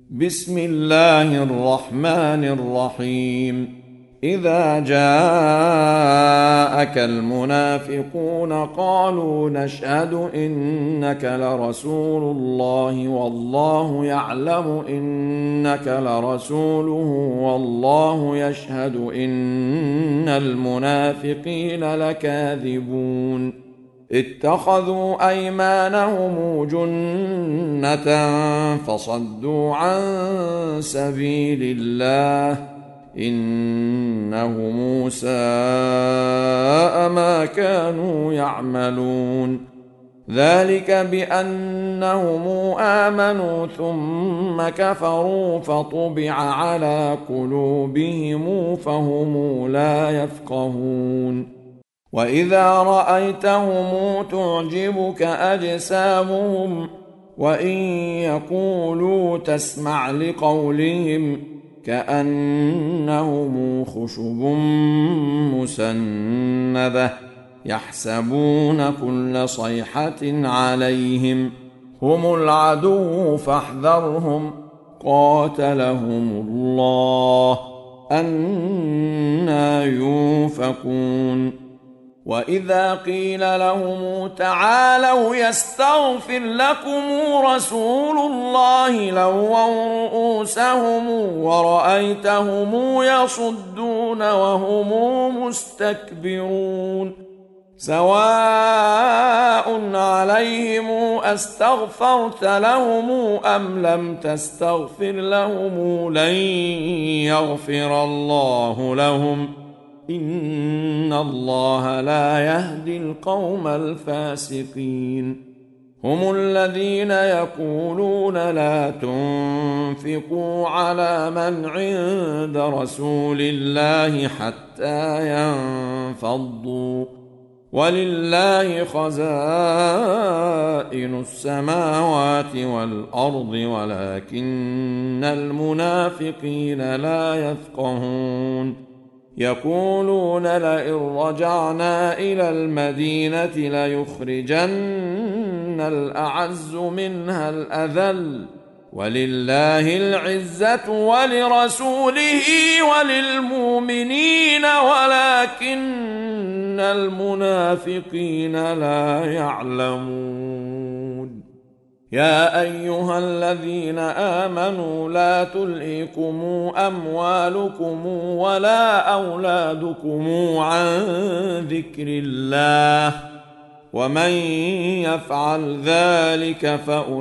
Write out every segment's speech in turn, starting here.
بسم الله الرحمن الرحيم. إذا جاءك المنافقون قالوا نشهد إنك لرسول الله والله يعلم إنك لرسوله والله يشهد إن المنافقين لكاذبون. اتخذوا أيمانهم جنة فصدوا عن سبيل الله إنهم ساء ما كانوا يعملون. ذلك بأنهم آمنوا ثم كفروا فطبع على قلوبهم فهم لا يفقهون. وإذا رأيتهم تعجبك أجسامهم وإن يقولوا تسمع لقولهم كأنهم خشب مسندة يحسبون كل صيحة عليهم هم العدو فاحذرهم قاتلهم الله أنى يؤفكون. وإذا قيل لهم تعالوا يستغفر لكم رسول الله لووا رؤوسهم ورأيتهم يصدون وهم مستكبرون. سواء عليهم أستغفرت لهم أم لم تستغفر لهم لن يغفر الله لهم إن الله لا يهدي القوم الفاسقين. هم الذين يقولون لا تنفقوا على من عند رسول الله حتى ينفضوا ولله خزائن السماوات والأرض ولكن المنافقين لا يفقهون. يقولون لئن رجعنا إلى المدينة ليخرجن الأعز منها الأذل ولله العزة ولرسوله وللمؤمنين ولكن المنافقين لا يعلمون. يا أيها الذين آمنوا لا تلهكم أموالكم ولا أولادكم عن ذكر الله ومن يفعل ذلك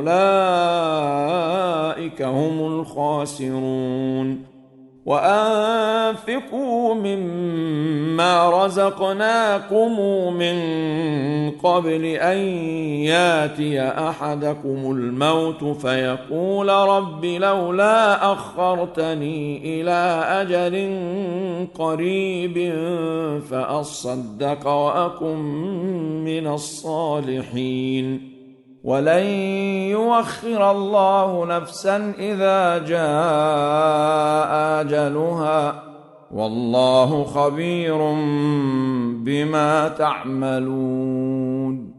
فأولئك هم الخاسرون. وأنفقوا مما رزقناكم من قبل أن ياتي أحدكم الموت فيقول رب لولا أخرتني إلى أجل قريب فأصدق وأكن من الصالحين. ولن يؤخر الله نفسا إذا جاء أجلها والله خبير بما تعملون.